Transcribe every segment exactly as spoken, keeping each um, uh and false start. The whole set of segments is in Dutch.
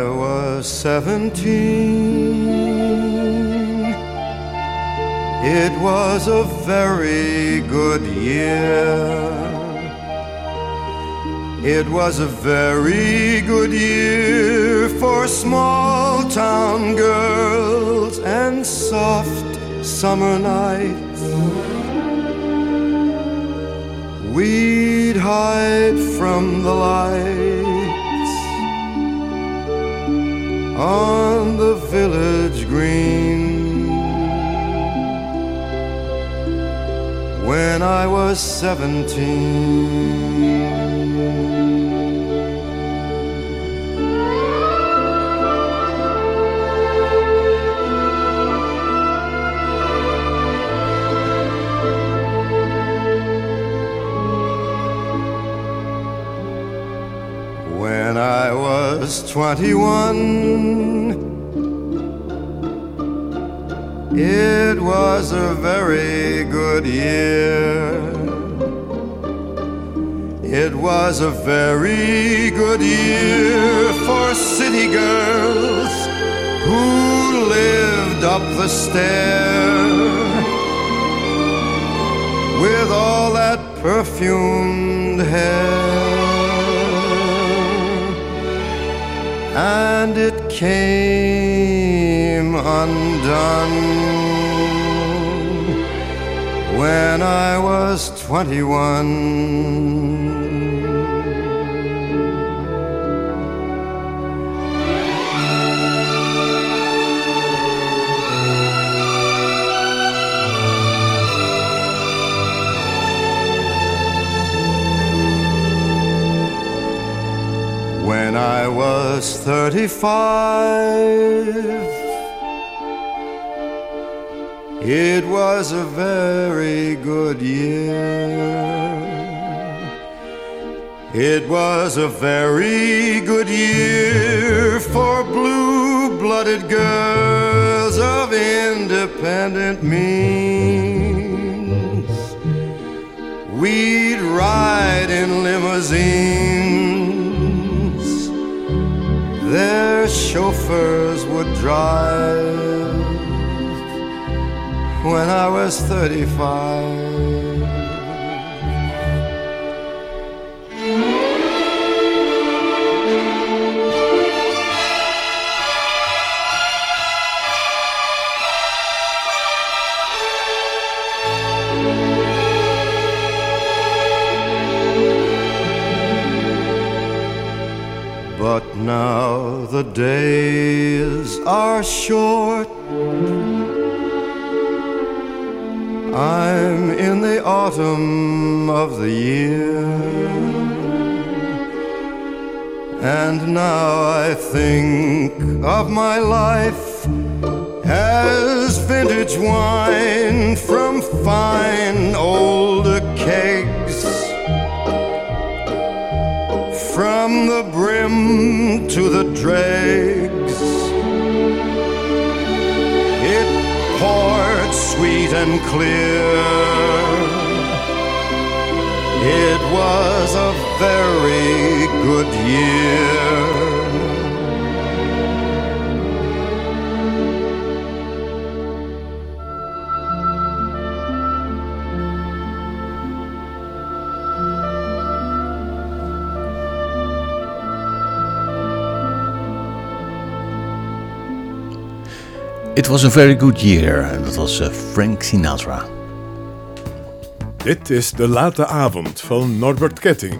I was seventeen, it was a very good year. It was a very good year for small town girls and soft summer nights. We'd hide from the lights on the village green when I was seventeen. When I was twenty-one, it was a very good year. It was a very good year for city girls who lived up the stair with all that perfumed hair. And it came undone when I was twenty-one. When I was thirty-five, it was a very good year. It was a very good year for blue-blooded girls of independent means. We'd ride in limousines, their chauffeurs would drive when I was thirty-five. But now the days are short, I'm in the autumn of the year, and now I think of my life as vintage wine from fine old kegs, from the brim to the dregs. It poured sweet and clear. It was a very good year. It was a very good year. En dat was uh, Frank Sinatra. Dit is De Late Avond van Norbert Ketting.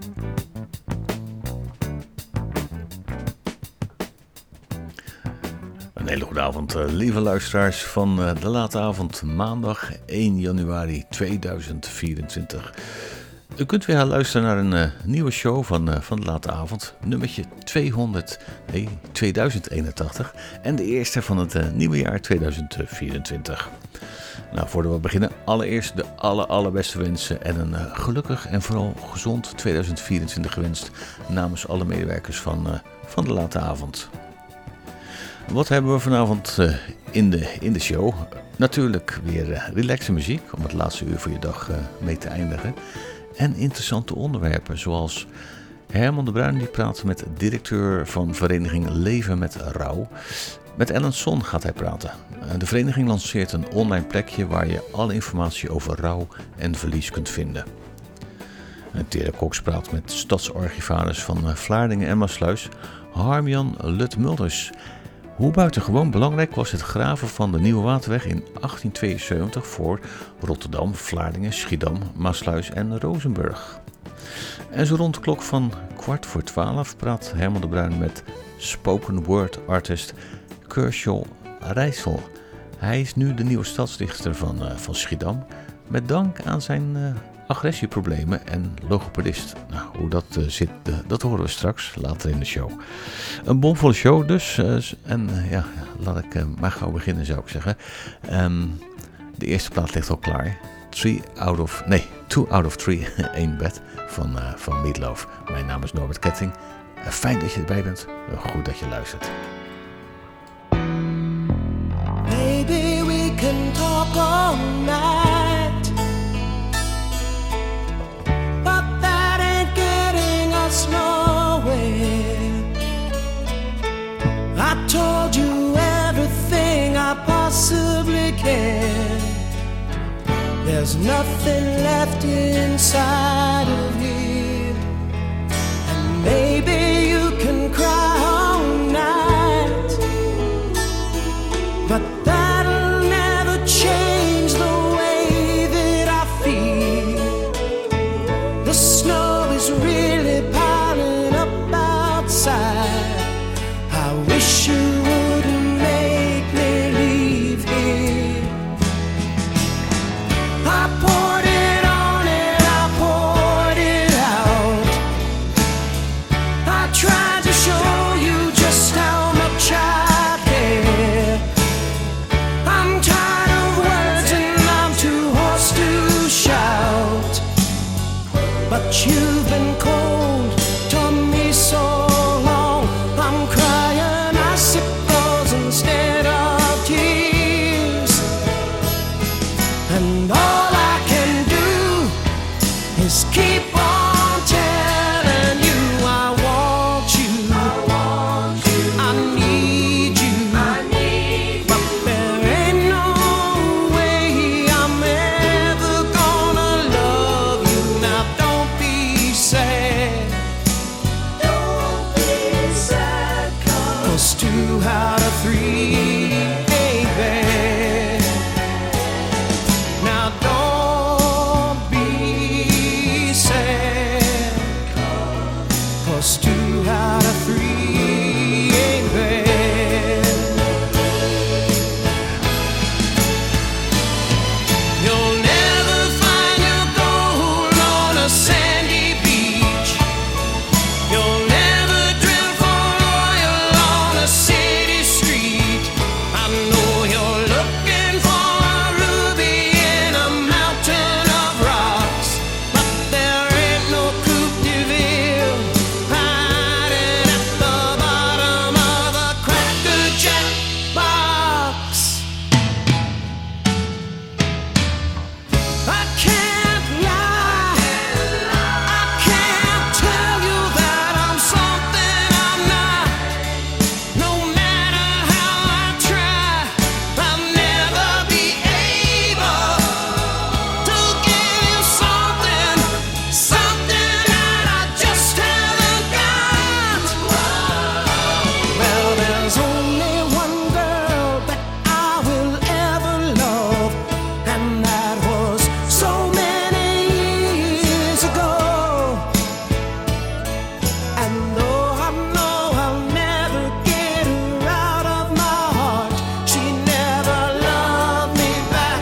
Een hele goede avond, uh, lieve luisteraars van uh, De Late Avond, maandag één januari tweeduizend vierentwintig. U kunt weer luisteren naar een uh, nieuwe show van, uh, van De Late Avond, nummertje tweehonderd, nee, tweeduizend eenentachtig en de eerste van het uh, nieuwe jaar tweeduizend vierentwintig. Nou, voordat we beginnen, allereerst de aller, allerbeste wensen en een uh, gelukkig en vooral gezond tweeduizend vierentwintig gewenst namens alle medewerkers van, uh, van De Late Avond. Wat hebben we vanavond uh, in, de, in de show? Natuurlijk weer uh, relaxe muziek om het laatste uur van je dag uh, mee te eindigen. En interessante onderwerpen zoals Herman de Bruin die praat met directeur van vereniging Leven met Rouw. Met Ellen Son gaat hij praten. De vereniging lanceert een online plekje waar je alle informatie over rouw en verlies kunt vinden. Tere Cox praat met stadsarchivaris van Vlaardingen en Maassluis, Harmjan Lut-Mulders. Hoe buitengewoon belangrijk was het graven van de Nieuwe Waterweg in achttien tweeënzeventig voor Rotterdam, Vlaardingen, Schiedam, Maassluis en Rozenburg. En zo rond de klok van kwart voor twaalf praat Herman de Bruin met spoken word artist Kershaw Rijssel. Hij is nu de nieuwe stadsdichter van, uh, van Schiedam, met dank aan zijn uh, agressieproblemen en logopedist. Nou, hoe dat uh, zit, uh, dat horen we straks later in de show. Een bomvolle show dus. Uh, en uh, ja, laat ik uh, maar gauw beginnen, zou ik zeggen. Um, de eerste plaat ligt al klaar. Three out of, nee, two out of three in bed van, uh, van Meatloaf. Mijn naam is Norbert Ketting. Uh, fijn dat je erbij bent. Uh, goed dat je luistert. Maybe we can talk all night, but that ain't getting us nowhere. I told you everything I possibly can. There's nothing left inside of here, and maybe you can cry all night, but that'll never change the way that I feel. The snow is really piling up outside. I wish you wouldn't make me leave here. I poured it on and I poured it out. I tried to show you just how much I care. I'm tired of words and I'm too hoarse to shout, but you've been cold to me so long. I'm crying icicles instead of tears, and all I can do is keep on telling you I want you, I want you, I need you, I need you. But there ain't no way I'm ever gonna love you. Now don't be sad, don't be sad, 'cause two out of three ain't bad. Now don't be sad, 'cause two out of three ain't bad. You'll never find your gold on a sandy beach. You'll never drill for oil on a city street. I know you're looking for a ruby in a mountain of rocks, but there ain't no Coupe de Ville hiding at the bottom of a Cracker Jack box. I can't lie, I can't tell you that I'm something I'm not. No matter how I try, I'll never be able to give you something, something that I just haven't got. Well, there's only one girl that I will ever love, and that was so many years ago. And though I know I'll never get her out of my heart, she never loved me back.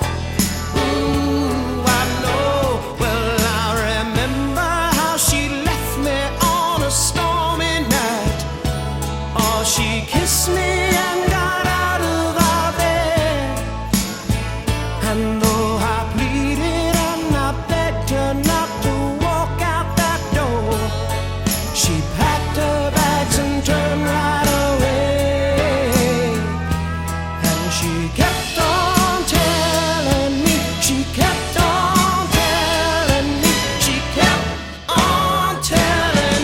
Ooh, I know. Well, I remember how she left me on a stormy night. Oh, she kissed me and got out of our bed. And though I pleaded and I begged her not to walk out that door, she packed her bags and turned right away. And she kept on telling me, she kept on telling me, she kept on telling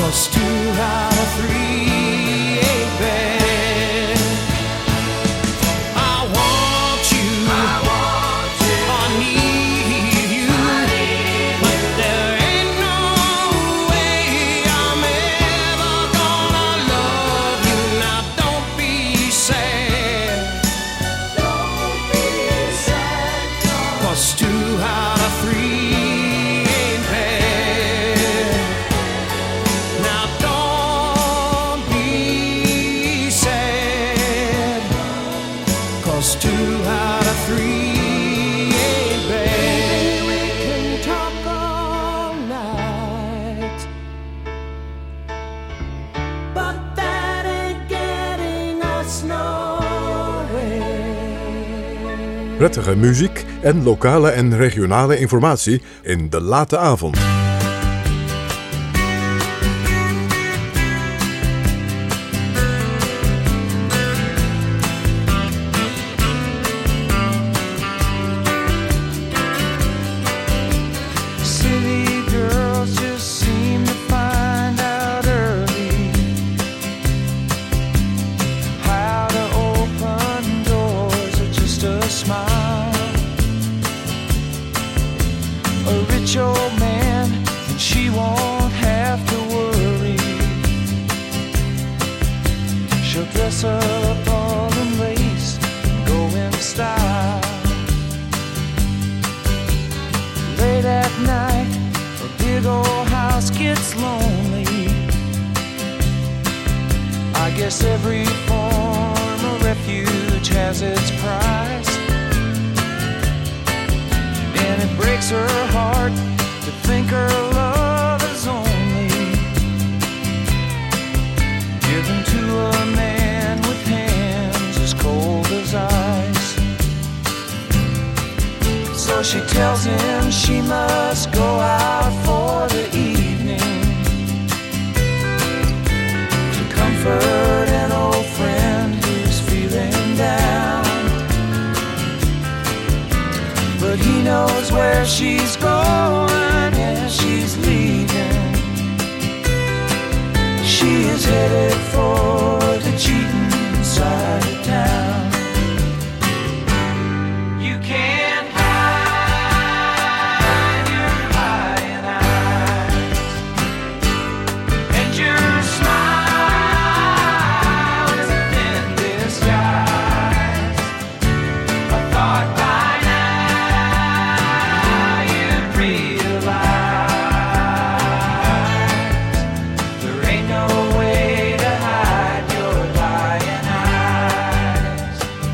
'cause two out of three ain't bad. I want you, I want you, I need you, I need but you. There ain't no way I'm ever gonna love you. Now don't be sad, don't be sad, 'cause two out of three ain't bad. Now don't be sad, 'cause two out of three ain't bad. We can talk all night, but that ain't getting us nowhere. Prettige muziek en lokale en regionale informatie in de late avond. City girls just seem to find out early how to open doors with just a smile. A rich old man, and she won't have to worry. She'll dress up all in lace and go in style. Late at night, a big old house gets lonely. I guess every form of refuge has its price, and it breaks her heart to think her love is only given to a man with hands as cold as ice. So she tells him she must go out for the evening to comfort an old friend who's feeling down. But he knows where she's going, yeah, she's leaving. She is headed for the cheating side of town. You can't hide your lying eyes, and your smile is a thin disguise. I thought by now you'd realize there ain't no way to hide your lying eyes.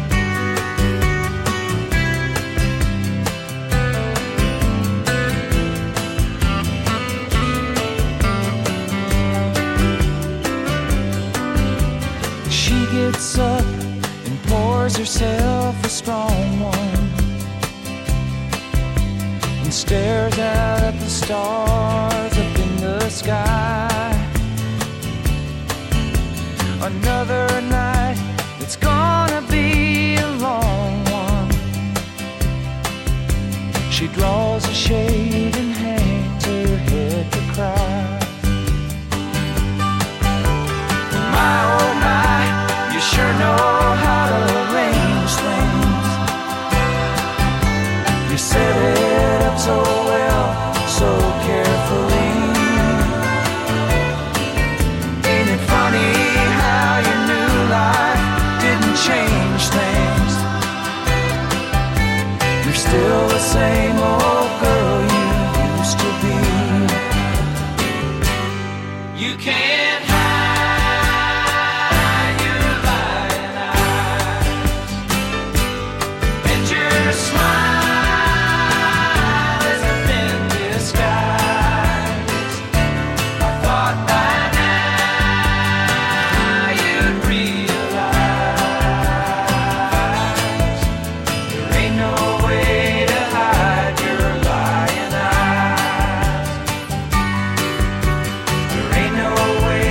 She gets up and pours herself a strong one and stares out at the stars up in the sky. Another night, it's gonna be a long one. She draws a shade and hangs her head to cry. My oh my, you sure know how to arrange things. You set it up so well, so carefully. Ain't it funny how your new life didn't change things? You're still the same old girl you used to be. You can't hide your lying eyes, and your smile is a thin disguise. I thought by now you'd realize there ain't no way to hide your lying eyes. There ain't no way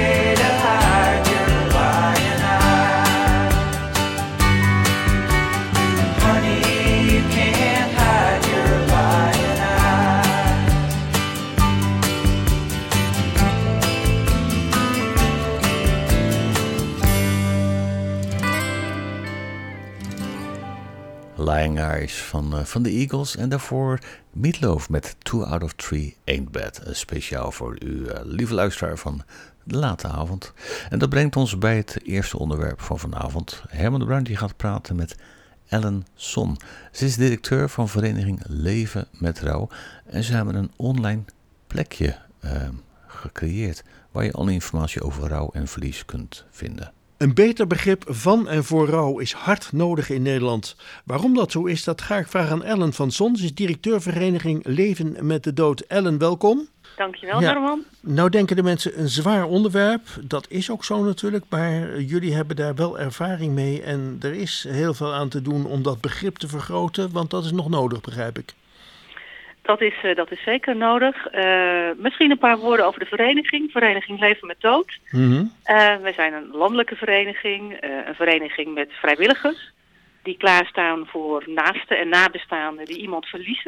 Lying Eyes van, uh, van de Eagles. En daarvoor Meatloaf met Two Out of Three Ain't Bad. Uh, speciaal voor u, uh, lieve luisteraar van de late avond. En dat brengt ons bij het eerste onderwerp van vanavond. Herman de Bruin die gaat praten met Ellen Son. Ze is directeur van vereniging Leven met Rouw. En ze hebben een online plekje uh, gecreëerd waar je alle informatie over rouw en verlies kunt vinden. Een beter begrip van en voor rouw is hard nodig in Nederland. Waarom dat zo is, dat ga ik vragen aan Ellen van Son. Ze is directeur vereniging Leven met de Dood. Ellen, welkom. Dankjewel, ja. Herman. Nou denken de mensen een zwaar onderwerp. Dat is ook zo natuurlijk, maar jullie hebben daar wel ervaring mee. En er is heel veel aan te doen om dat begrip te vergroten, want dat is nog nodig, begrijp ik. Dat is, uh, dat is zeker nodig. Uh, misschien een paar woorden over de vereniging. Vereniging Leven met Dood. Mm-hmm. Uh, wij zijn een landelijke vereniging. Uh, een vereniging met vrijwilligers. Die klaarstaan voor naasten en nabestaanden die iemand verliezen.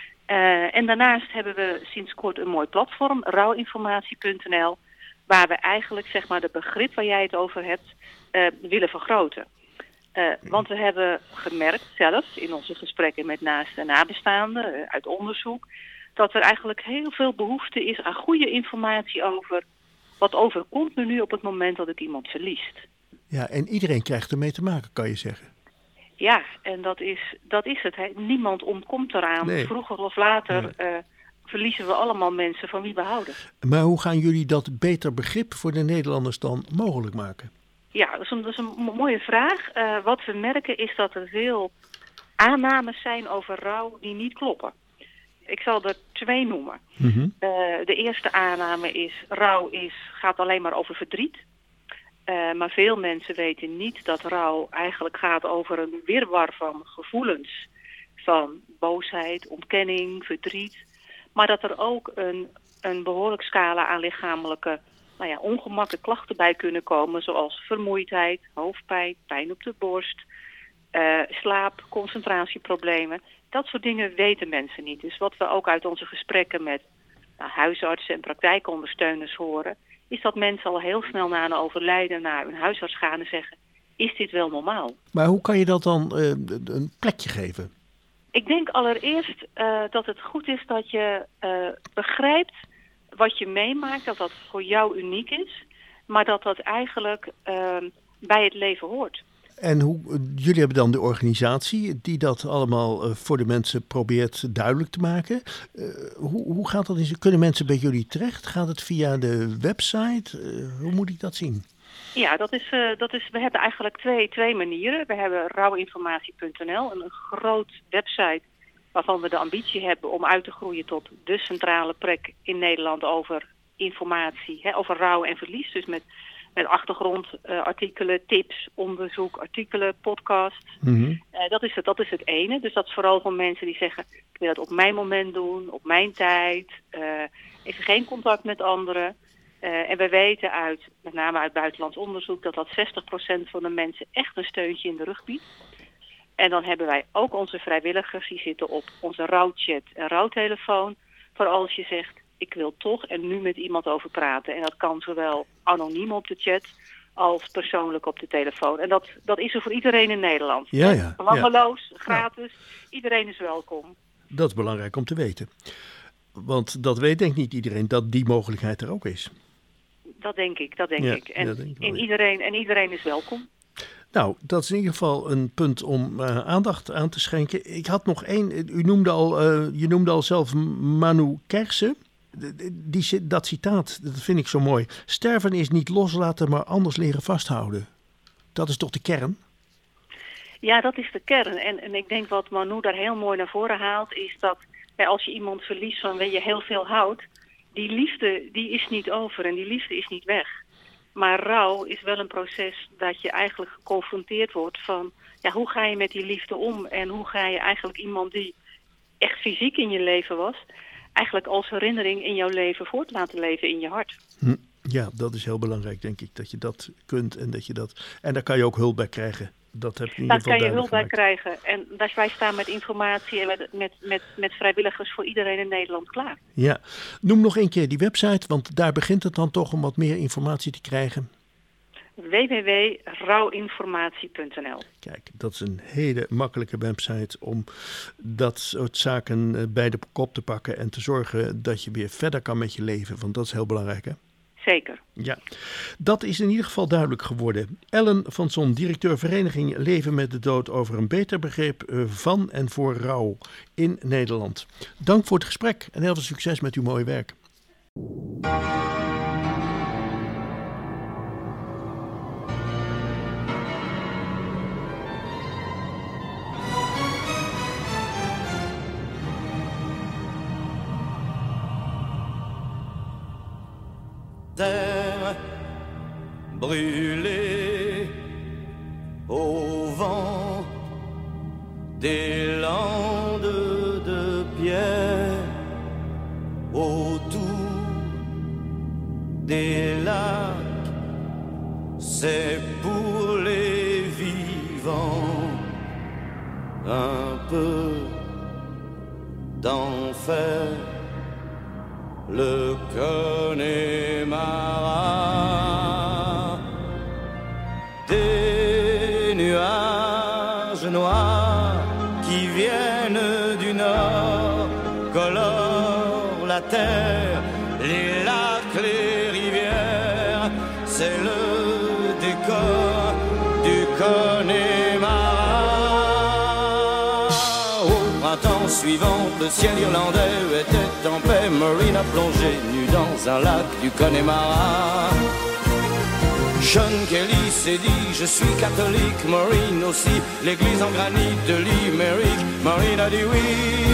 Uh, en daarnaast hebben we sinds kort een mooi platform. rouwinformatie punt n l. Waar we eigenlijk zeg maar de begrip waar jij het over hebt uh, willen vergroten. Uh, want we hebben gemerkt zelf in onze gesprekken met naasten en nabestaanden, uh, uit onderzoek, dat er eigenlijk heel veel behoefte is aan goede informatie over wat overkomt me nu op het moment dat ik iemand verliest. Ja, en iedereen krijgt ermee te maken, kan je zeggen. Ja, en dat is, dat is het. Hè. Niemand ontkomt eraan. Nee. Vroeger of later Nee. uh, verliezen we allemaal mensen van wie we houden. Maar hoe gaan jullie dat beter begrip voor de Nederlanders dan mogelijk maken? Ja, dat is een, dat is een mooie vraag. Uh, wat we merken is dat er veel aannames zijn over rouw die niet kloppen. Ik zal er twee noemen. Mm-hmm. Uh, de eerste aanname is, rouw is, gaat alleen maar over verdriet. Uh, maar veel mensen weten niet dat rouw eigenlijk gaat over een wirwar van gevoelens. Van boosheid, ontkenning, verdriet. Maar dat er ook een, een behoorlijk scala aan lichamelijke nou ja, ongemakken klachten bij kunnen komen. Zoals vermoeidheid, hoofdpijn, pijn op de borst, uh, slaap, concentratieproblemen. Dat soort dingen weten mensen niet. Dus wat we ook uit onze gesprekken met nou, huisartsen en praktijkondersteuners horen, is dat mensen al heel snel na een overlijden naar hun huisarts gaan en zeggen, is dit wel normaal? Maar hoe kan je dat dan uh, een plekje geven? Ik denk allereerst uh, dat het goed is dat je uh, begrijpt wat je meemaakt, dat dat voor jou uniek is, maar dat dat eigenlijk uh, bij het leven hoort. En hoe, jullie hebben dan de organisatie die dat allemaal uh, voor de mensen probeert duidelijk te maken. Uh, hoe, hoe gaat dat? Kunnen mensen bij jullie terecht? Gaat het via de website? Uh, hoe moet ik dat zien? Ja, dat is, uh, dat is, we hebben eigenlijk twee, twee manieren. We hebben rouwinformatie punt n l, een, een groot website waarvan we de ambitie hebben om uit te groeien tot de centrale plek in Nederland over informatie, hè, over rouw en verlies. Dus met, met achtergrondartikelen, uh, tips, onderzoek, artikelen, podcasts. Mm-hmm. Uh, dat, is het, dat is het ene. Dus dat is vooral voor mensen die zeggen, ik wil het op mijn moment doen, op mijn tijd. Uh, even geen contact met anderen. Uh, en we weten uit, met name uit buitenlands onderzoek, dat dat zestig procent van de mensen echt een steuntje in de rug biedt. En dan hebben wij ook onze vrijwilligers, die zitten op onze rouwchat en rouwtelefoon. Voor als je zegt, ik wil toch er nu met iemand over praten. En dat kan zowel anoniem op de chat als persoonlijk op de telefoon. En dat, dat is er voor iedereen in Nederland. Ja, ja, Belangeloos, ja. gratis, iedereen is welkom. Dat is belangrijk om te weten. Want dat weet denk ik niet iedereen, dat die mogelijkheid er ook is. Dat denk ik, dat denk Ja, ik. En, dat denk ik wel, en, ja. iedereen, en iedereen is welkom. Nou, dat is in ieder geval een punt om uh, aandacht aan te schenken. Ik had nog één, u noemde al, uh, je noemde al zelf Manu Kersen. Die, dat citaat, dat vind ik zo mooi. Sterven is niet loslaten, maar anders leren vasthouden. Dat is toch de kern? Ja, dat is de kern. En, en ik denk wat Manu daar heel mooi naar voren haalt, is dat ja, als je iemand verliest van wie je heel veel houdt, die liefde die is niet over en die liefde is niet weg. Maar rouw is wel een proces dat je eigenlijk geconfronteerd wordt van, ja, hoe ga je met die liefde om? En hoe ga je eigenlijk iemand die echt fysiek in je leven was, eigenlijk als herinnering in jouw leven voort laten leven in je hart? Hm, ja, dat is heel belangrijk, denk ik, dat je dat kunt en dat je dat. En daar kan je ook hulp bij krijgen. Dat heb je in ieder Daar geval kan je hulp bij gemaakt. krijgen. En daar, wij staan met informatie en met, met, met, met vrijwilligers voor iedereen in Nederland klaar. Ja, noem nog een keer die website, want daar begint het dan toch om wat meer informatie te krijgen. w w w punt rouwinformatie punt n l. Kijk, dat is een hele makkelijke website om dat soort zaken bij de kop te pakken en te zorgen dat je weer verder kan met je leven. Want dat is heel belangrijk, hè? Zeker. Ja, dat is in ieder geval duidelijk geworden. Ellen van Son, directeur Vereniging Leven met de Dood, over een beter begrip van en voor rouw in Nederland. Dank voor het gesprek en heel veel succes met uw mooie werk. Terre brûlée au vent des landes de pierre, autour des lacs, c'est pour les vivants un peu d'enfer. Le Connemara, des nuages noirs qui viennent du nord colorent la terre, les lacs, les rivières, c'est le décor du Connemara. Au printemps suivant, le ciel irlandais était en paix, Maureen a plongé nue dans un lac du Connemara. Sean Kelly s'est dit, je suis catholique, Maureen aussi, l'église en granit de Limerick, Maureen a dit oui.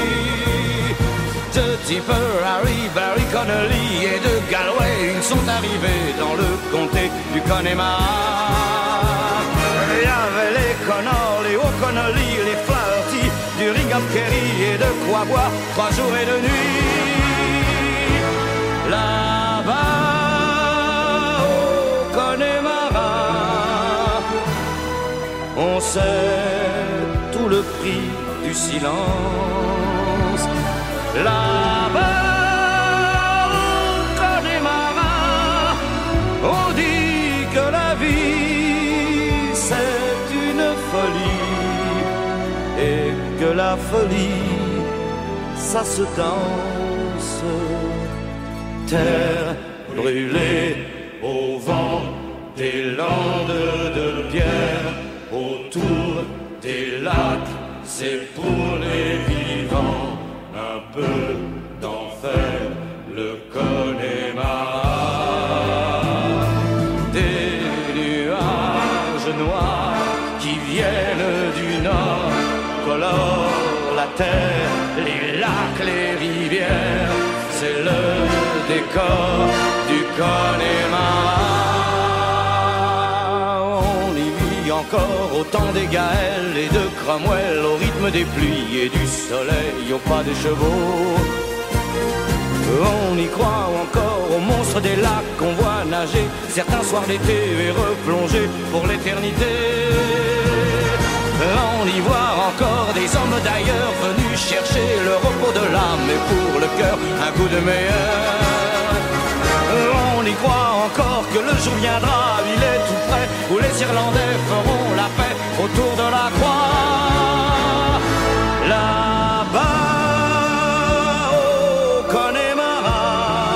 De Tipper, Harry, Barry Connolly et de Galway, ils sont arrivés dans le comté du Connemara. Il y avait les Connors, les O'Connolly, les Flaherty, du Ringham Kerry et de quoi boire trois jours et deux nuits. Là-bas au Connemara, on sait tout le prix du silence. Là-bas au Connemara, on dit que la vie c'est une folie et que la folie ça se danse. Terre brûlée au vent des landes de pierre, autour des lacs, c'est pour les vivants un peu d'enfer, le Connemara. Des nuages noirs qui viennent du nord colorent la terre, les lacs, les rivières, c'est le décor du Connemara. On y vit encore au temps des Gaëls et de Cromwell, au rythme des pluies et du soleil, au pas des chevaux. On y croit encore aux monstres des lacs qu'on voit nager certains soirs d'été et replonger pour l'éternité. On y voit encore des hommes d'ailleurs venus chercher le repos de l'âme et pour le cœur un coup de meilleur. On y croit encore que le jour viendra, il est tout près, où les Irlandais feront la paix autour de la croix. Là-bas au Connemara,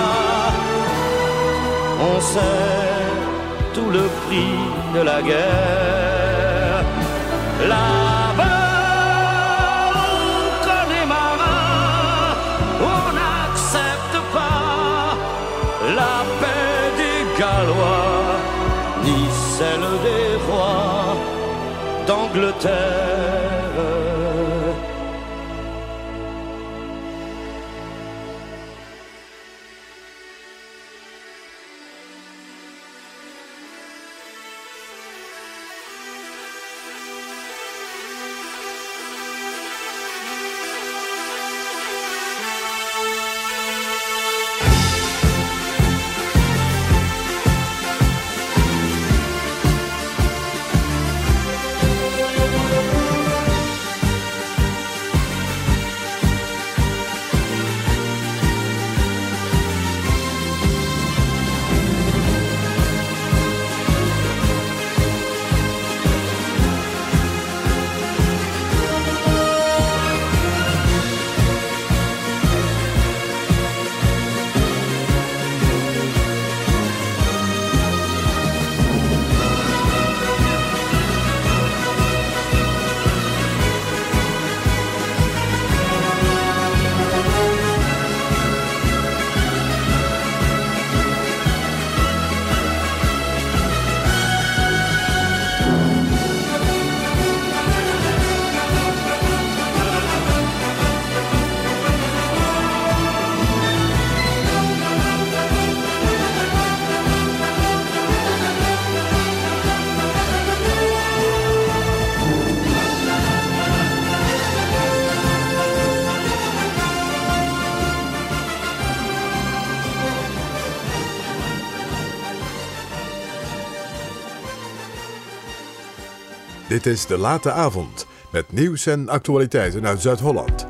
on sait tout le prix de la guerre. Là-bas au Connemara, on n'accepte pas la paix des Gallois, ni celle des rois d'Angleterre. Dit is De Late Avond met nieuws en actualiteiten uit Zuid-Holland.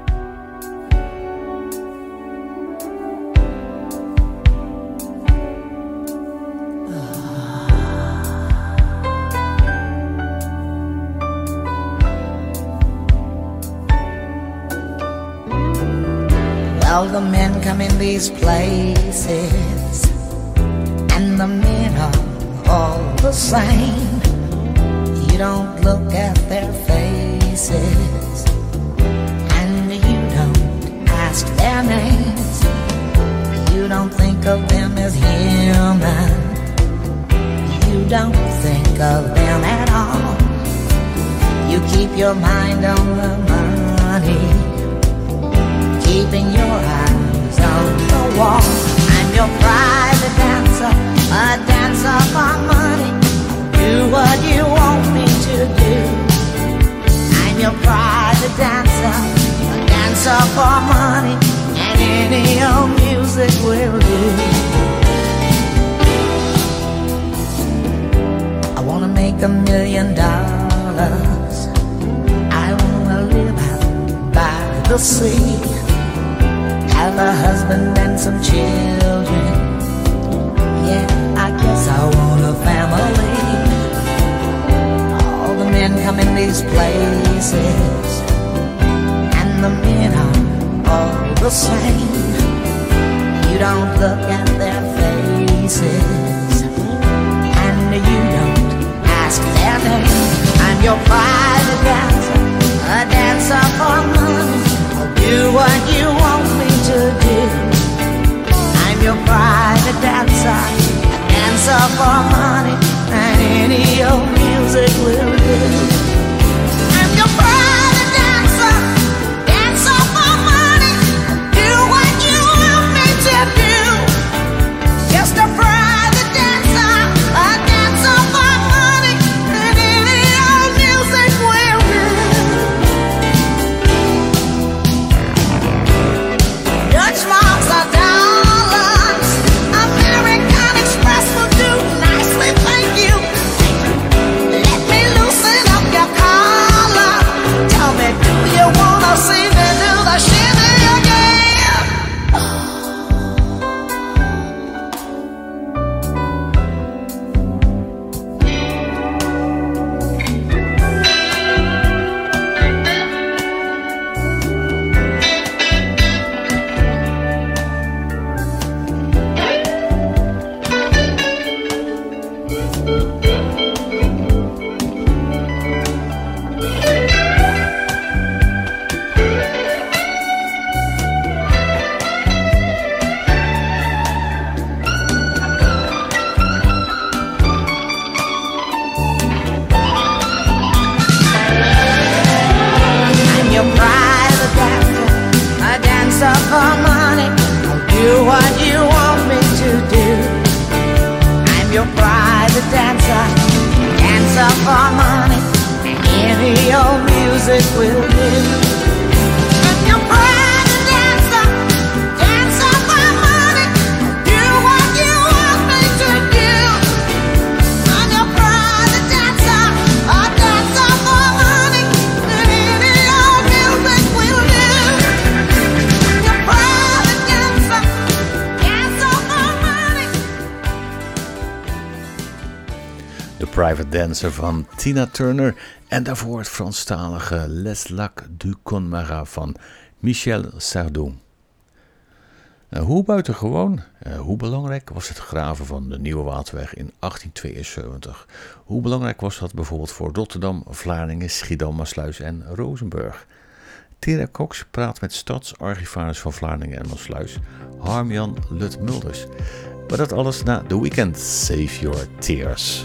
Well, the men come in these places, and the men are all the same. You don't look at their faces, and you don't ask their names. You don't think of them as human. You don't think of them at all. You keep your mind on the money, keeping your eyes on the wall. I'm your private dancer, a dancer for money. Do what you want me to do. I'm your private dancer, a dancer for money, and any old music will do. I wanna make a million dollars. I wanna live out by the sea, have a husband and some children. Yeah, I guess I want a family. All the men come in these places, and the men are all the same. You don't look at their faces, and you don't ask their name. I'm your private dancer, a dancer for money. I'll do what you want me to do. I'm your private dancer, a dancer for money, and any old music will do. I'm your private dancer, dancer for money. Do what you want me to do. Just a private dancer, a dancer for money, and any old music will do. Dutch marks are dollars, American Express will do nicely, thank you. Let me loosen up your collar. Tell me, do you wanna see me do the shimmy again? I'm your private dancer, a dancer for money. I'll do what you want me to do. I'm your private dancer, dancer for money, and any old music will do. I'm your private dancer, dancer for money. Do what you want me to do. I'm your private dancer, a dancer for money, and any old music will do. I'm your private dancer, dancer for money. De Private Dancer van Tina Turner. En daarvoor het Franstalige Les Lacs du Connemara van Michel Sardou. Uh, hoe buitengewoon, uh, hoe belangrijk was het graven van de Nieuwe Waterweg in achttien tweeënzeventig? Hoe belangrijk was dat bijvoorbeeld voor Rotterdam, Vlaardingen, Schiedam, Maasluis en Rozenburg? Tera Cox praat met stadsarchivaris van Vlaardingen en Maasluis, Harm-Jan Lut-Mulders. Maar dat alles na The Weeknd, Save Your Tears.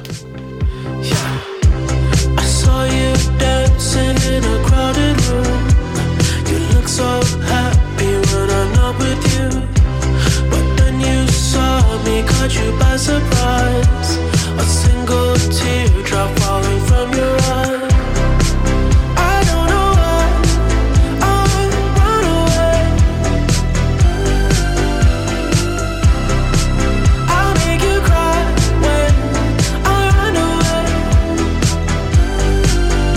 I saw you dancing in a crowded room. You look so happy when I'm not with you. But then you saw me, caught you by surprise. A single teardrop falling from your eye. I don't know why I run away. I'll make you cry when I run away.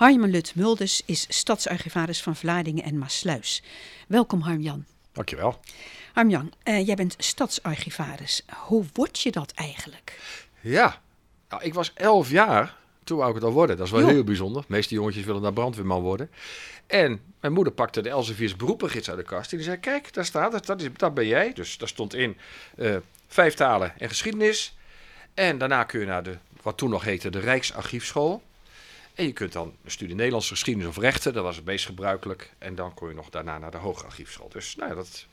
Harm-Jan Lut Mulders is stadsarchivaris van Vlaardingen en Maassluis. Welkom Harm-Jan. Dankjewel. Harm-Jan, uh, jij bent stadsarchivaris. Hoe word je dat eigenlijk? Ja, nou, ik was elf jaar, toen wou ik het al worden. Dat is wel Jo. heel bijzonder. De meeste jongetjes willen daar brandweerman worden. En mijn moeder pakte de Elsevier's beroepengids uit de kast. En die zei, kijk, daar staat het, dat, is, dat ben jij. Dus daar stond in uh, vijf talen en geschiedenis. En daarna kun je naar de, wat toen nog heette, de Rijksarchiefschool. En je kunt dan een studie Nederlandse geschiedenis of rechten, dat was het meest gebruikelijk. En dan kon je nog daarna naar de Hoogarchiefschool. Dus nou ja, dat,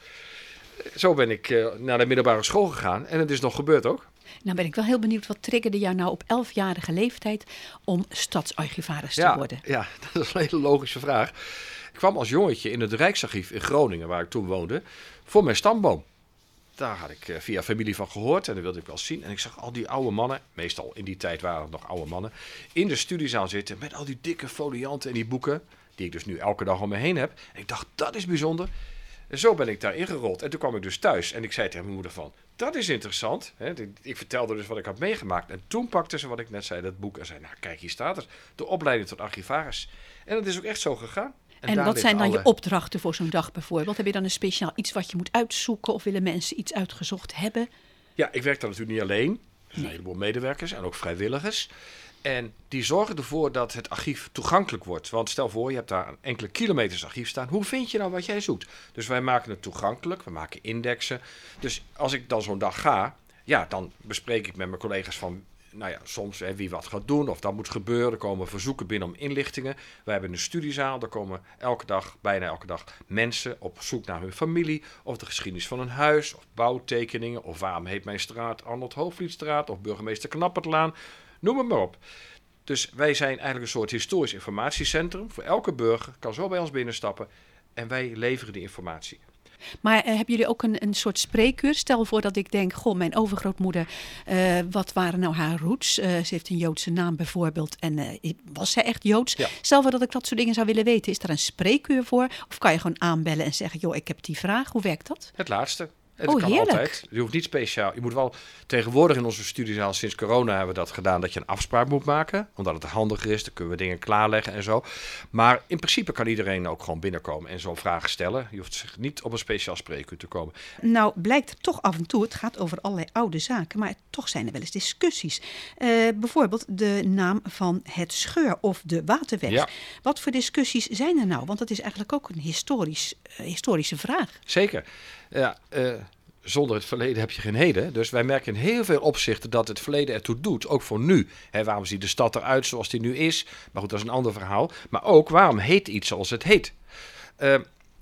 zo ben ik uh, naar de middelbare school gegaan. En het is nog gebeurd ook. Nou ben ik wel heel benieuwd, wat triggerde jou nou op elfjarige leeftijd om stadsarchivaris te ja, worden? Ja, dat is een hele logische vraag. Ik kwam als jongetje in het Rijksarchief in Groningen, waar ik toen woonde, voor mijn stamboom. Daar had ik uh, via familie van gehoord en dat wilde ik wel zien. En ik zag al die oude mannen, meestal in die tijd waren het nog oude mannen, in de studiezaal zitten met al die dikke folianten en die boeken, die ik dus nu elke dag om me heen heb. En ik dacht, dat is bijzonder. En zo ben ik daar ingerold. En toen kwam ik dus thuis en ik zei tegen mijn moeder van, dat is interessant. Hè? Ik vertelde dus wat ik had meegemaakt. En toen pakte ze wat ik net zei, dat boek, en zei, nou kijk, hier staat het. De opleiding tot archivaris. En dat is ook echt zo gegaan. En, en wat zijn dan alle... je opdrachten voor zo'n dag bijvoorbeeld? Heb je dan een speciaal iets wat je moet uitzoeken of willen mensen iets uitgezocht hebben? Ja, ik werk dan natuurlijk niet alleen. Er zijn een heleboel medewerkers en ook vrijwilligers. En die zorgen ervoor dat het archief toegankelijk wordt. Want stel voor, je hebt daar enkele kilometers archief staan. Hoe vind je nou wat jij zoekt? Dus wij maken het toegankelijk. We maken indexen. Dus als ik dan zo'n dag ga, ja, dan bespreek ik met mijn collega's van, nou ja, soms hè, wie wat gaat doen of dat moet gebeuren. Er komen verzoeken binnen om inlichtingen. We hebben een studiezaal. Daar komen elke dag, bijna elke dag, mensen op zoek naar hun familie. Of de geschiedenis van een huis. Of bouwtekeningen. Of waarom heet mijn straat Arnold Hoofdvlietstraat. Of burgemeester Knappertlaan. Noem het maar op. Dus wij zijn eigenlijk een soort historisch informatiecentrum. Voor elke burger kan zo bij ons binnenstappen. En wij leveren die informatie. Maar uh, hebben jullie ook een, een soort spreekuur? Stel voor dat ik denk, goh, mijn overgrootmoeder, uh, wat waren nou haar roots? Uh, ze heeft een Joodse naam bijvoorbeeld en uh, was zij echt Joods? Ja. Stel voor dat ik dat soort dingen zou willen weten. Is daar een spreekuur voor? Of kan je gewoon aanbellen en zeggen, joh, ik heb die vraag. Hoe werkt dat? Het laatste. Het oh, kan heerlijk. altijd. Je hoeft niet speciaal. Je moet wel tegenwoordig in onze studiezaal sinds corona hebben we dat gedaan dat je een afspraak moet maken. Omdat het handiger is. Dan kunnen we dingen klaarleggen en zo. Maar in principe kan iedereen ook gewoon binnenkomen en zo'n vragen stellen. Je hoeft zich niet op een speciaal spreekuur te komen. Nou blijkt er toch af en toe, het gaat over allerlei oude zaken, maar toch zijn er wel eens discussies. Uh, bijvoorbeeld de naam van het Scheur of de Waterweg. Ja. Wat voor discussies zijn er nou? Want dat is eigenlijk ook een historisch, uh, historische vraag. Zeker. Ja, uh, zonder het verleden heb je geen heden. Dus wij merken in heel veel opzichten dat het verleden ertoe doet. Ook voor nu. Hè, waarom ziet de stad eruit zoals die nu is? Maar goed, dat is een ander verhaal. Maar ook, waarom heet iets zoals het heet? Uh,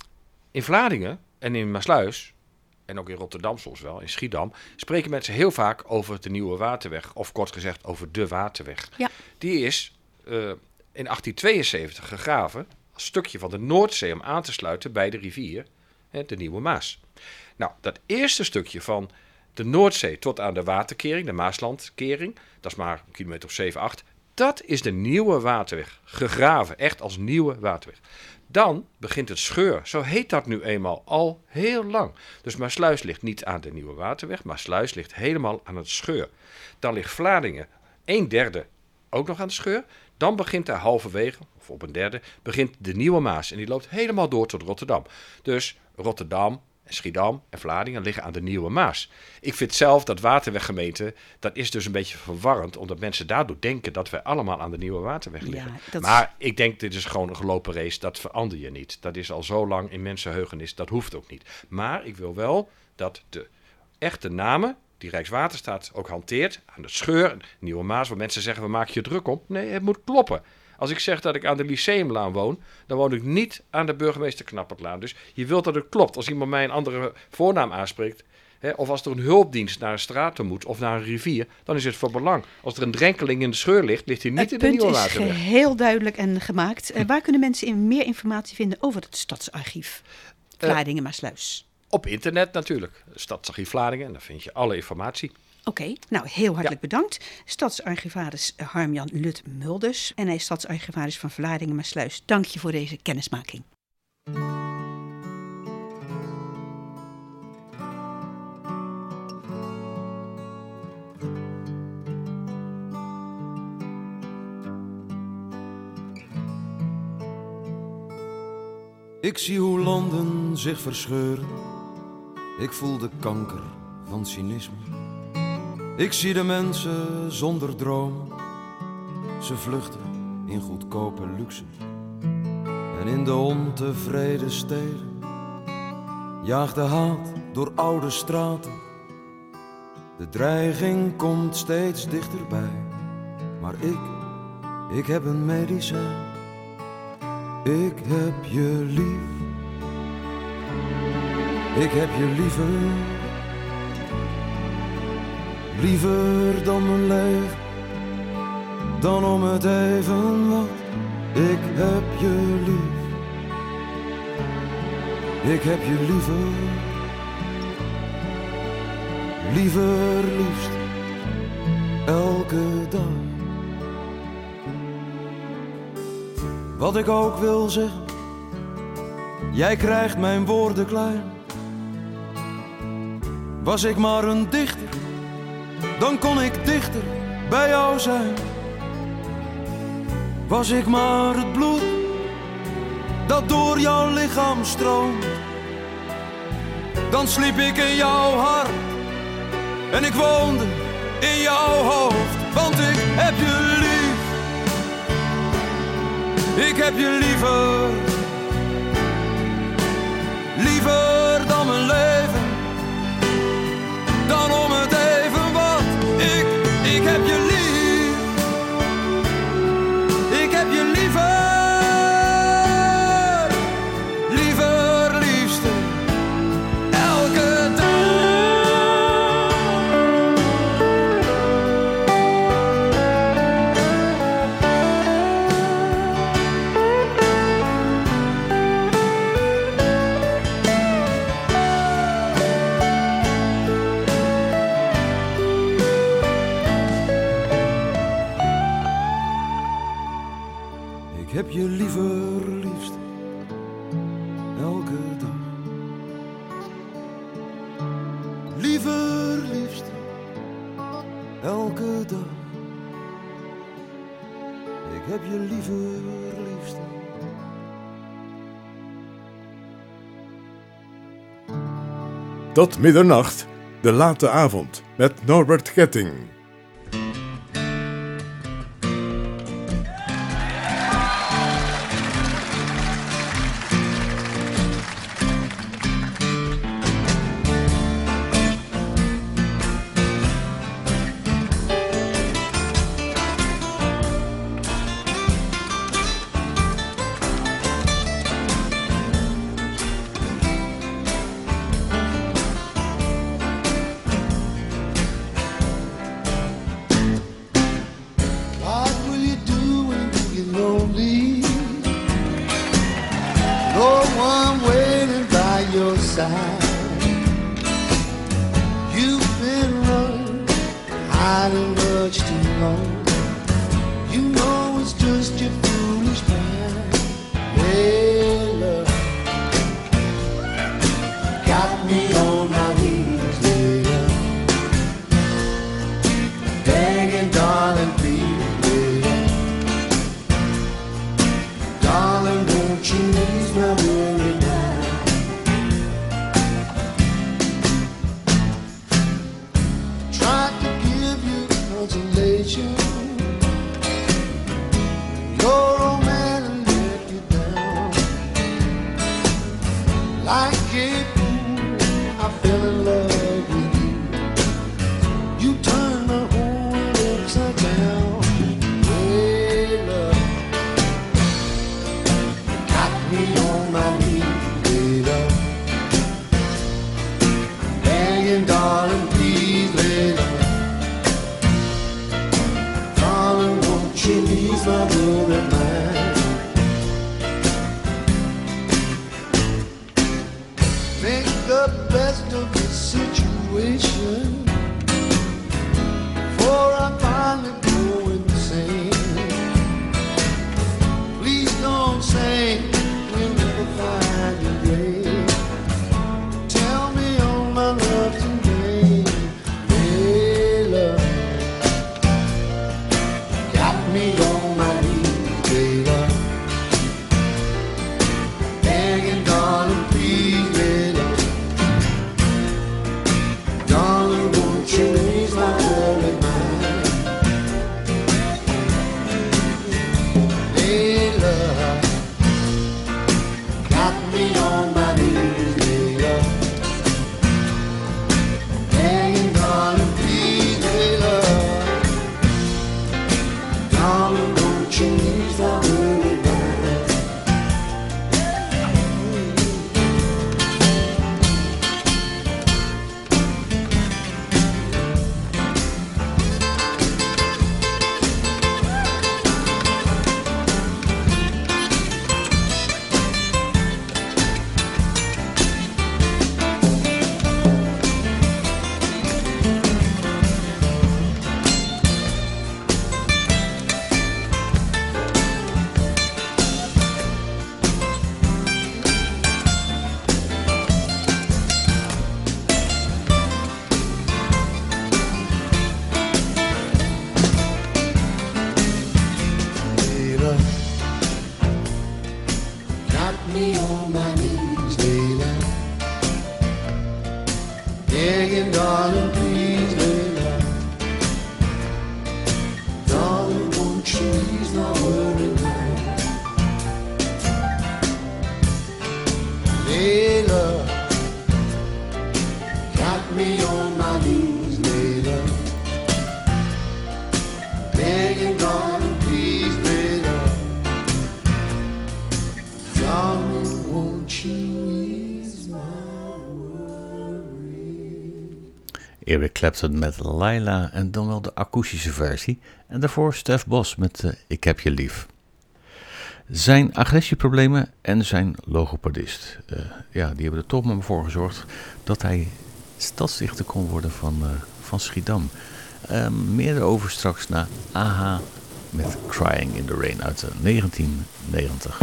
in Vlaardingen en in Maassluis, en ook in Rotterdam soms wel, in Schiedam, spreken mensen heel vaak over de Nieuwe Waterweg. Of kort gezegd over de Waterweg. Ja. Die is uh, in achttien tweeënzeventig gegraven als stukje van de Noordzee om aan te sluiten bij de rivier, hè, de Nieuwe Maas. Nou, dat eerste stukje van de Noordzee tot aan de waterkering, de Maaslandkering, dat is maar een kilometer of zeven, acht, dat is de Nieuwe Waterweg. Gegraven, echt als Nieuwe Waterweg. Dan begint het Scheur. Zo heet dat nu eenmaal al heel lang. Dus Maassluis ligt niet aan de Nieuwe Waterweg. Maassluis ligt helemaal aan het Scheur. Dan ligt Vlaardingen, een derde, ook nog aan het Scheur. Dan begint daar halverwege, of op een derde, begint de Nieuwe Maas. En die loopt helemaal door tot Rotterdam. Dus Rotterdam en Schiedam en Vlaardingen liggen aan de Nieuwe Maas. Ik vind zelf dat Waterweggemeente, dat is dus een beetje verwarrend, omdat mensen daardoor denken dat wij allemaal aan de Nieuwe Waterweg liggen. Ja, dat... Maar ik denk, dit is gewoon een gelopen race, dat verander je niet. Dat is al zo lang in mensenheugenis, dat hoeft ook niet. Maar ik wil wel dat de echte namen die Rijkswaterstaat ook hanteert, aan de Scheur, Nieuwe Maas, waar mensen zeggen, we maken je druk om. Nee, het moet kloppen. Als ik zeg dat ik aan de Lyceumlaan woon, dan woon ik niet aan de burgemeester Knappertlaan. Dus je wilt dat het klopt. Als iemand mij een andere voornaam aanspreekt, hè, of als er een hulpdienst naar een straat toe moet of naar een rivier, dan is het voor belang. Als er een drenkeling in de Scheur ligt, ligt hij niet het in de Nieuwe Waterweg. Het punt is heel duidelijk en gemaakt. Uh, waar kunnen mensen in meer informatie vinden over het Stadsarchief Vlaardingen Maassluis? Uh, op internet natuurlijk. Stadsarchief Vlaardingen, en daar vind je alle informatie. Oké, okay, nou heel hartelijk ja. bedankt. Stadsarchivaris Harm-Jan Lut Mulders en hij is stadsarchivaris van Vlaardingen Maassluis. Dank je voor deze kennismaking. Ik zie hoe landen zich verscheuren. Ik voel de kanker van cynisme. Ik zie de mensen zonder droom. Ze vluchten in goedkope luxe. En in de ontevreden steden jaagt de haat door oude straten. De dreiging komt steeds dichterbij. Maar ik, ik heb een medicijn. Ik heb je lief. Ik heb je liever. Liever dan mijn leven. Dan om het even wat. Ik heb je lief. Ik heb je liever. Liever liefst. Elke dag. Wat ik ook wil zeggen. Jij krijgt mijn woorden klein. Was ik maar een dichter, dan kon ik dichter bij jou zijn. Was ik maar het bloed dat door jouw lichaam stroomt, dan sliep ik in jouw hart en ik woonde in jouw hoofd. Want ik heb je lief, ik heb je liever, liever dan mijn leven, dan om het even wat. Ik, ik heb je lief, ik heb je liever, liever liefste, elke dag. Ik heb je liever, liefste, elke dag. Liever, liefste, elke dag. Ik heb je liever, liefste. Tot middernacht, de late avond met Norbert Getting. Me on my knees, baby, begging got me on my knees, Layla. Begging, darling, please, Layla. Darling, won't you ease my worry now? Layla, got me on my knees, Layla. Begging, darling, please, Layla. Darling, won't you ease my worry? Eric Clapton met Layla en dan wel de akoestische versie. En daarvoor Stef Bos met uh, Ik heb je lief. Zijn agressieproblemen en zijn logopedist. Uh, ja, die hebben er toch maar voor gezorgd dat hij stadsdichter kon worden van, uh, van Schiedam. Uh, meer erover straks na A H met Crying in the Rain uit uh, negentien negentig.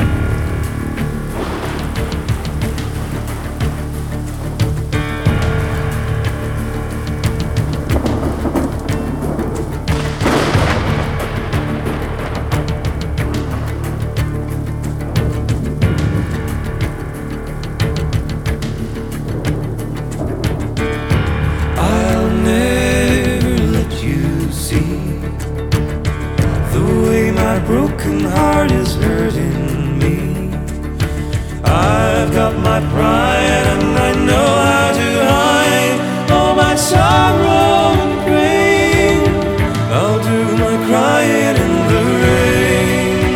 Broken heart is hurting me. I've got my pride and I know how to hide all my sorrow and pain. I'll do my crying in the rain.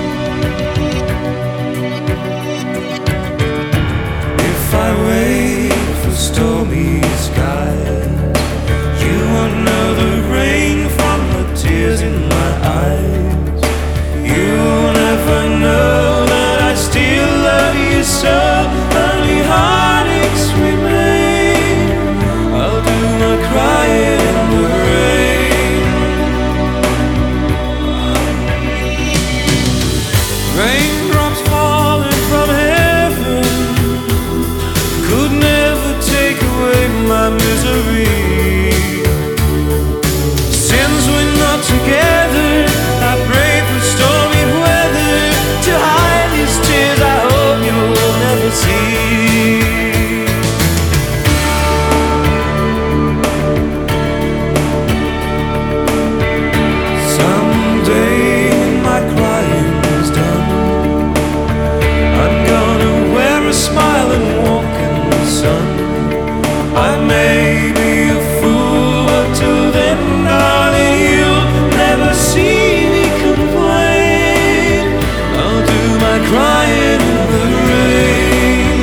If I wait for stormy skies, you won't know the rain from the tears in my eyes. You'll never know that I still love you so. Only heartaches remain. I'll do my crying in the rain. Raindrops falling from heaven could never take away my misery. Since we're not together, I pray for stormy weather to hide these tears I hope you'll never see. Someday when my crying is done, I'm gonna wear a smile and walk in the sun. I may be a fool, but till then, darling, you'll never see me complain. I'll do my crying in the rain.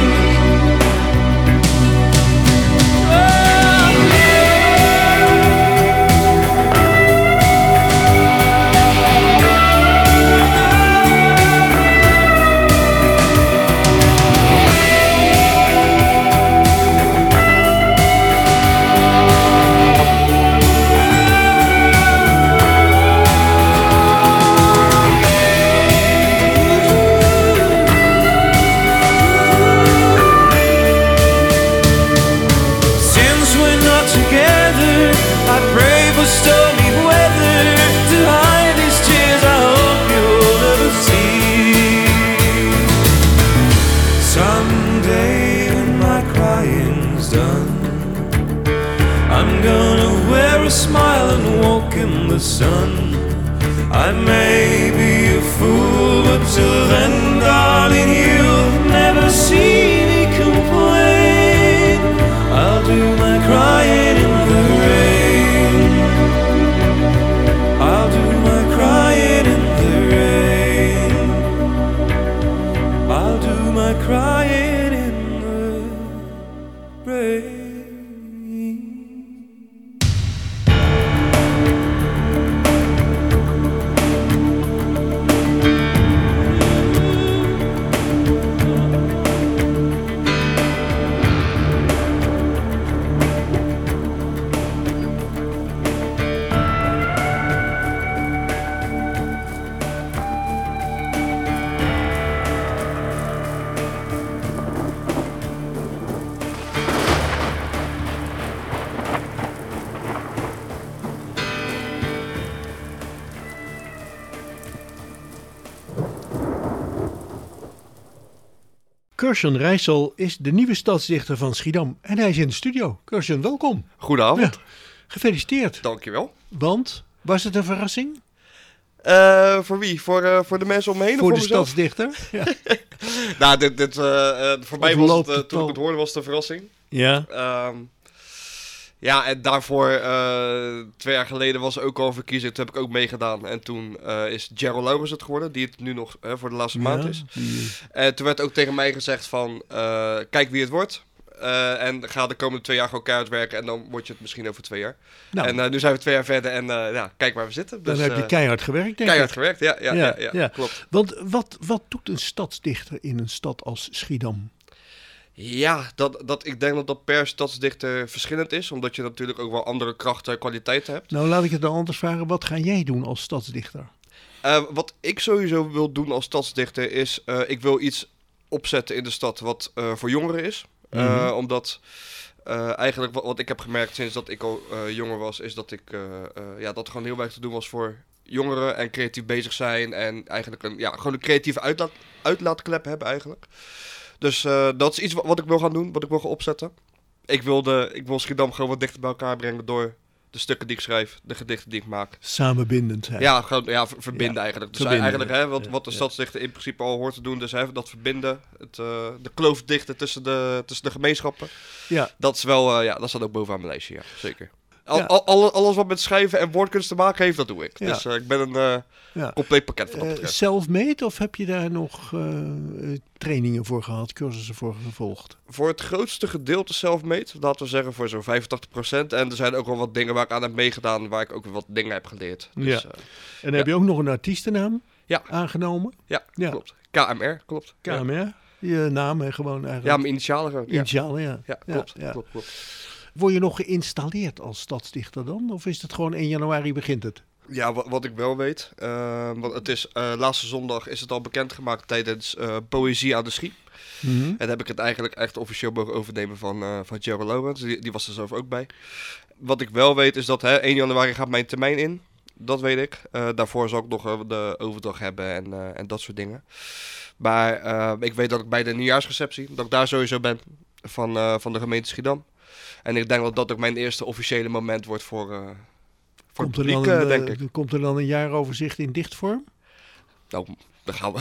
Oh, since we're not together, I pray for stormy weather to hide these tears I hope you'll never see. Someday when my crying's done, I'm gonna wear a smile and walk in the sun. I may be a fool, but till then, darling, you'll never see me complain. I'll do my crying in the rain. I'll do my crying in the rain. I'll do my crying in the rain. Kürşan Rijssel is de nieuwe stadsdichter van Schiedam. En hij is in de studio. Kürşan, welkom. Goedenavond. Ja, gefeliciteerd. Dankjewel. Want, was het een verrassing? Uh, voor wie? Voor, uh, voor de mensen om me heen? Voor of de voor mezelf? stadsdichter. Ja. nou, dit, dit, uh, uh, voor mij was het, uh, toen ik het hoorde, was het een verrassing. Ja. Um, ja, en daarvoor, uh, twee jaar geleden was er ook al een verkiezing. Toen heb ik ook meegedaan. En toen uh, is Gerald Laurens het geworden, die het nu nog uh, voor de laatste ja, maand is. Die... En toen werd ook tegen mij gezegd van, uh, kijk wie het wordt. Uh, en ga de komende twee jaar gewoon keihard werken. En dan word je het misschien over twee jaar. Nou. En uh, nu zijn we twee jaar verder en uh, ja, kijk waar we zitten. Dan dus, heb je keihard gewerkt, denk keihard ik. gewerkt, ja, ja, ja, ja, ja, ja. Klopt. Want wat, wat doet een stadsdichter in een stad als Schiedam? Ja, dat, dat, ik denk dat dat per stadsdichter verschillend is. Omdat je natuurlijk ook wel andere krachten en kwaliteiten hebt. Nou, laat ik het dan anders vragen. Wat ga jij doen als stadsdichter? Uh, wat ik sowieso wil doen als stadsdichter is... Uh, ik wil iets opzetten in de stad wat uh, voor jongeren is. Uh, mm-hmm. Omdat uh, eigenlijk wat, wat ik heb gemerkt sinds dat ik al uh, jonger was... is dat ik uh, uh, ja, dat gewoon heel weinig te doen was voor jongeren... en creatief bezig zijn. En eigenlijk een, ja, gewoon een creatieve uitlaat, uitlaatklep hebben eigenlijk. Dus uh, dat is iets wat, wat ik wil gaan doen, wat ik wil gaan opzetten. Ik wil, de, ik wil Schiedam gewoon wat dichter bij elkaar brengen door de stukken die ik schrijf, de gedichten die ik maak. Samenbindend zijn. Ja, gewoon ja, ver, verbinden ja, eigenlijk. Dus verbinden. eigenlijk hè, wat, wat de ja. stadsdichter in principe al hoort te doen, dus hè, dat verbinden, het, uh, de kloof dichten tussen de, tussen de gemeenschappen. Ja. Dat is wel, uh, ja, dat staat ook bovenaan mijn lijstje, ja, zeker. Al, ja. al, al, alles wat met schrijven en woordkunst te maken heeft, dat doe ik. Ja. Dus uh, ik ben een uh, ja. compleet pakket van dat betreft. Uh, Self-made of heb je daar nog uh, trainingen voor gehad, cursussen voor gevolgd? Voor het grootste gedeelte self-made, laten we zeggen voor zo'n vijfentachtig procent. En er zijn ook wel wat dingen waar ik aan heb meegedaan, waar ik ook wat dingen heb geleerd. Dus, ja. uh, en ja. heb je ook nog een artiestennaam ja. aangenomen? Ja, ja, klopt. K M R, klopt. K M R, ja. Je naam hè, gewoon eigenlijk. Ja, mijn initialen. Initialen, ja. Ja, ja klopt, ja. klopt, klopt. Word je nog geïnstalleerd als stadsdichter dan? Of is het gewoon één januari begint het? Ja, wat, wat ik wel weet. Uh, want het is, uh, laatste zondag is het al bekendgemaakt tijdens uh, Poëzie aan de Schie. Mm-hmm. En heb ik het eigenlijk echt officieel mogen overnemen van, uh, van Gerald Laurens. Die, die was er zelf ook bij. Wat ik wel weet is dat hè, één januari gaat mijn termijn in. Dat weet ik. Uh, daarvoor zal ik nog uh, de overdracht hebben en, uh, en dat soort dingen. Maar uh, ik weet dat ik bij de nieuwjaarsreceptie, dat ik daar sowieso ben van, uh, van de gemeente Schiedam. En ik denk dat dat ook mijn eerste officiële moment wordt voor, uh, voor komt het publiek, er dan een, denk ik. Komt er dan een jaaroverzicht in dichtvorm? Nou, daar gaan we,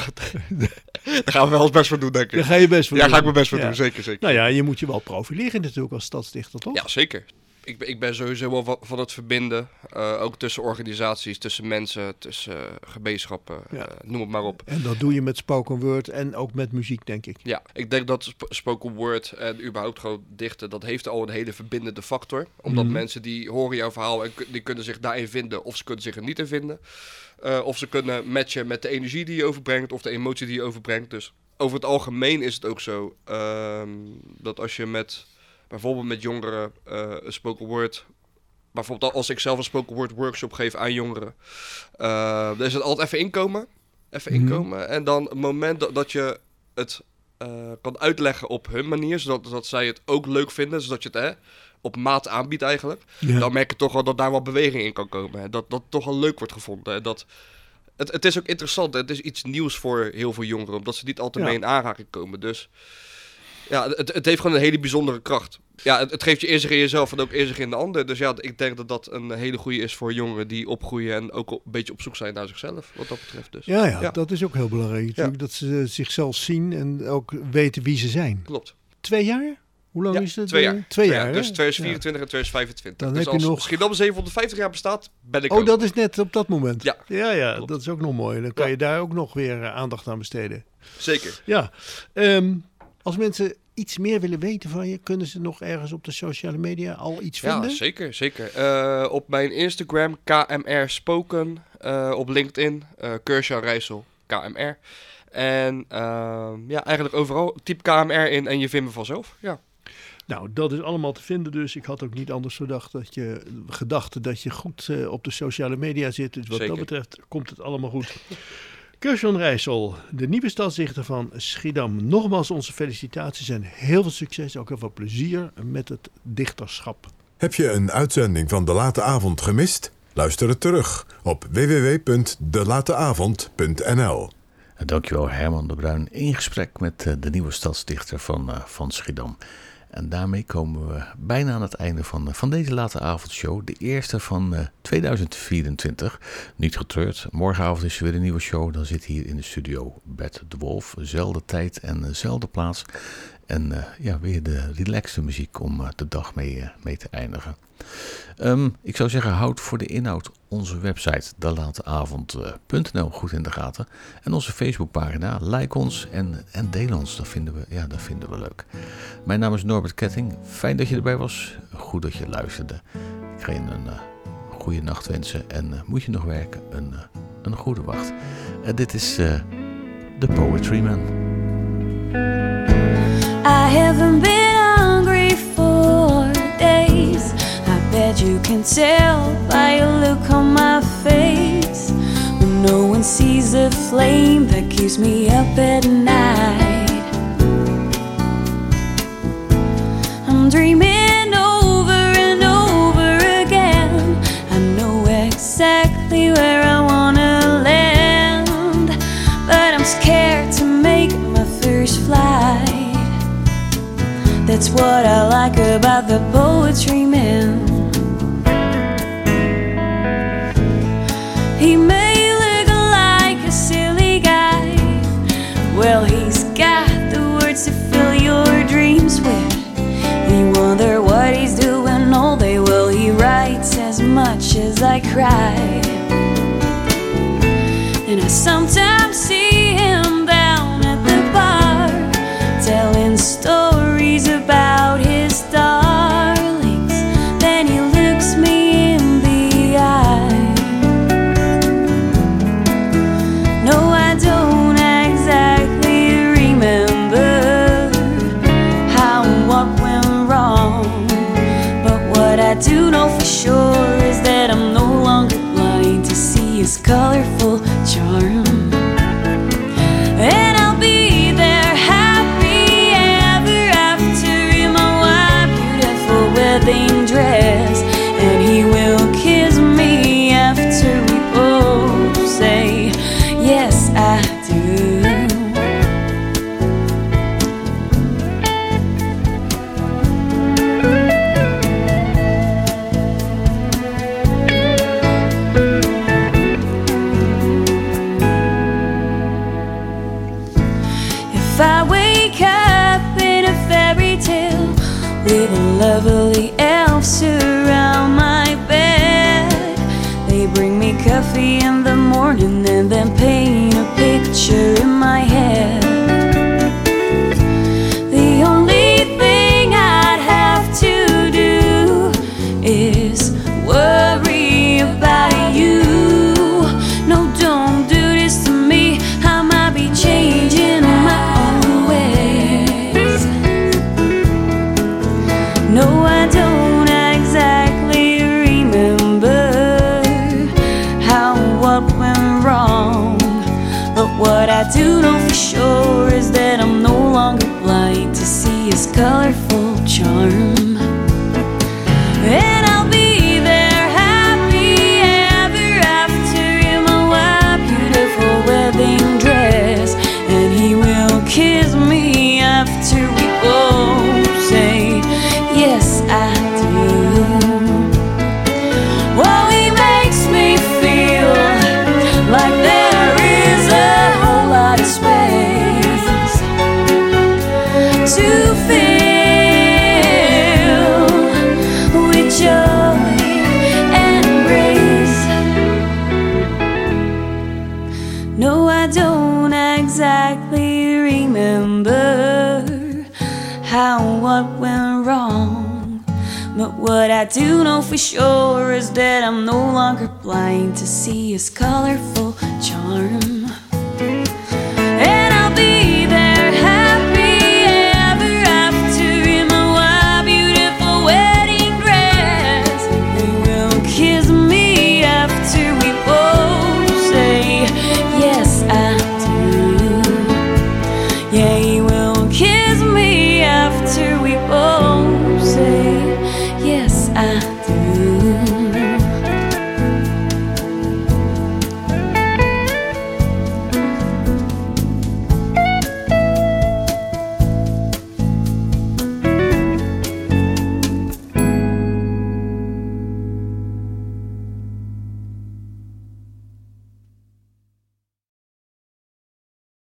daar gaan we wel ons best voor doen, denk ik. Daar ga je best voor ja, doen. Ja, ga ik mijn best voor ja. doen, zeker, zeker. Nou ja, je moet je wel profileren natuurlijk als stadsdichter, toch? Ja, zeker. Ik ben, ik ben sowieso wel van, van het verbinden, uh, ook tussen organisaties, tussen mensen, tussen uh, gemeenschappen, ja. uh, noem het maar op. En dat doe je met spoken word en ook met muziek, denk ik. Ja, ik denk dat sp- spoken word en überhaupt gewoon dichten, dat heeft al een hele verbindende factor. Omdat mm-hmm. mensen die horen jouw verhaal en k- die kunnen zich daarin vinden of ze kunnen zich er niet in vinden. Uh, of ze kunnen matchen met de energie die je overbrengt of de emotie die je overbrengt. Dus over het algemeen is het ook zo uh, dat als je met... bijvoorbeeld met jongeren uh, een spoken word. Bijvoorbeeld als ik zelf een spoken word workshop geef aan jongeren. Uh, dan is het altijd even inkomen. Even mm-hmm. inkomen. En dan het moment dat, dat je het uh, kan uitleggen op hun manier. Zodat dat zij het ook leuk vinden. Zodat je het hè, op maat aanbiedt eigenlijk. Ja. Dan merk je toch wel dat daar wat beweging in kan komen. Hè. Dat dat toch wel leuk wordt gevonden. Hè. Dat, het, het is ook interessant. Hè. Het is iets nieuws voor heel veel jongeren. Omdat ze niet altijd ja. mee in aanraking komen. Dus... ja, het, het heeft gewoon een hele bijzondere kracht. Ja, het, het geeft je inzicht in jezelf en ook inzicht in de ander. Dus ja, ik denk dat dat een hele goede is voor jongeren die opgroeien en ook een beetje op zoek zijn naar zichzelf, wat dat betreft. Dus. Ja, ja, ja, dat is ook heel belangrijk natuurlijk, ja. dat ze zichzelf zien en ook weten wie ze zijn. Klopt. Twee jaar? Hoe lang ja, is het? Twee jaar. Twee, twee jaar, jaar dus tweeduizend vierentwintig ja. en tweeduizend vijfentwintig. Dan dus heb als je nog... Schiedam zevenhonderdvijftig jaar bestaat, ben ik Oh, ook. dat is net op dat moment? Ja. Ja, ja, dat is ook nog mooi. Dan kan ja. je daar ook nog weer uh, aandacht aan besteden. Zeker. Ja. Um, als mensen iets meer willen weten van je, kunnen ze nog ergens op de sociale media al iets vinden? Ja, zeker, zeker. Uh, op mijn Instagram, K M R Spoken. Uh, op LinkedIn, uh, Kürşan Rijssel, K M R. En uh, ja, eigenlijk overal, typ K M R in en je vindt me vanzelf, ja. Nou, dat is allemaal te vinden dus. Ik had ook niet anders gedacht dat je, gedacht dat je goed uh, op de sociale media zit. Dus wat zeker. Dat betreft komt het allemaal goed. Kürşan Rijssel, de nieuwe stadsdichter van Schiedam. Nogmaals onze felicitaties en heel veel succes, ook heel veel plezier met het dichterschap. Heb je een uitzending van De Late Avond gemist? Luister het terug op w w w punt de late avond punt n l. Dankjewel Herman de Bruin in gesprek met uh, de nieuwe stadsdichter van, uh, van Schiedam. En daarmee komen we bijna aan het einde van, uh, van deze late avondshow. De eerste van uh, tweeduizend vierentwintig. Niet getreurd, morgenavond is er weer een nieuwe show. Dan zit hier in de studio Bert de Wolf. Zelfde tijd en dezelfde plaats. En uh, ja, weer de relaxte muziek om uh, de dag mee, uh, mee te eindigen. Um, ik zou zeggen, houd voor de inhoud onze website de late avond punt n l goed in de gaten. En onze Facebookpagina. Like ons en, en deel ons. Dat vinden, we, ja, dat vinden we leuk. Mijn naam is Norbert Ketting. Fijn dat je erbij was. Goed dat je luisterde. Ik ga je een uh, goede nacht wensen. En uh, moet je nog werken, een, uh, een goede wacht. Uh, dit is uh, The Poetry Man. I haven't been hungry for days. I bet you can tell by a look on my face. When no one sees the flame that keeps me up at night. I'm dreaming over and over again. I know exactly where I wanna land, but I'm scared to make my first flight. That's what I like about the Poetry Man. He may look like a silly guy. Well, he's got the words to fill your dreams with. You wonder what he's doing all day. Well, he writes as much as I cry. And I sometimes see him down at the bar, telling stories about his darlings. Then he looks me in the eye. No, I don't exactly remember how and what went wrong, but what I do know for sure is that I'm no longer blind to see his colorful charm. And I'll be there happy ever after in my white beautiful wedding dress, and he will kiss me after we both say yes I do. If I wake up in a fairy tale with lovely elves around my bed, they bring me coffee in the morning and then paint a picture in my head. The only thing I'd have to do is worry about you. No, don't do this to me. I might be changing my own ways. No, I don't exactly remember how and what went wrong, but what I do know for sure is that I'm no longer blind to see his colorful charm. And I'll be there happy ever after in my white beautiful wedding dress, and he will kiss me after we both say yes I do. Well, he makes me feel like there is a whole lot of space to fill with joy and grace. No, I don't exactly remember how and what went wrong, but what I do know for sure is that I'm no longer blind to see his colorful charm.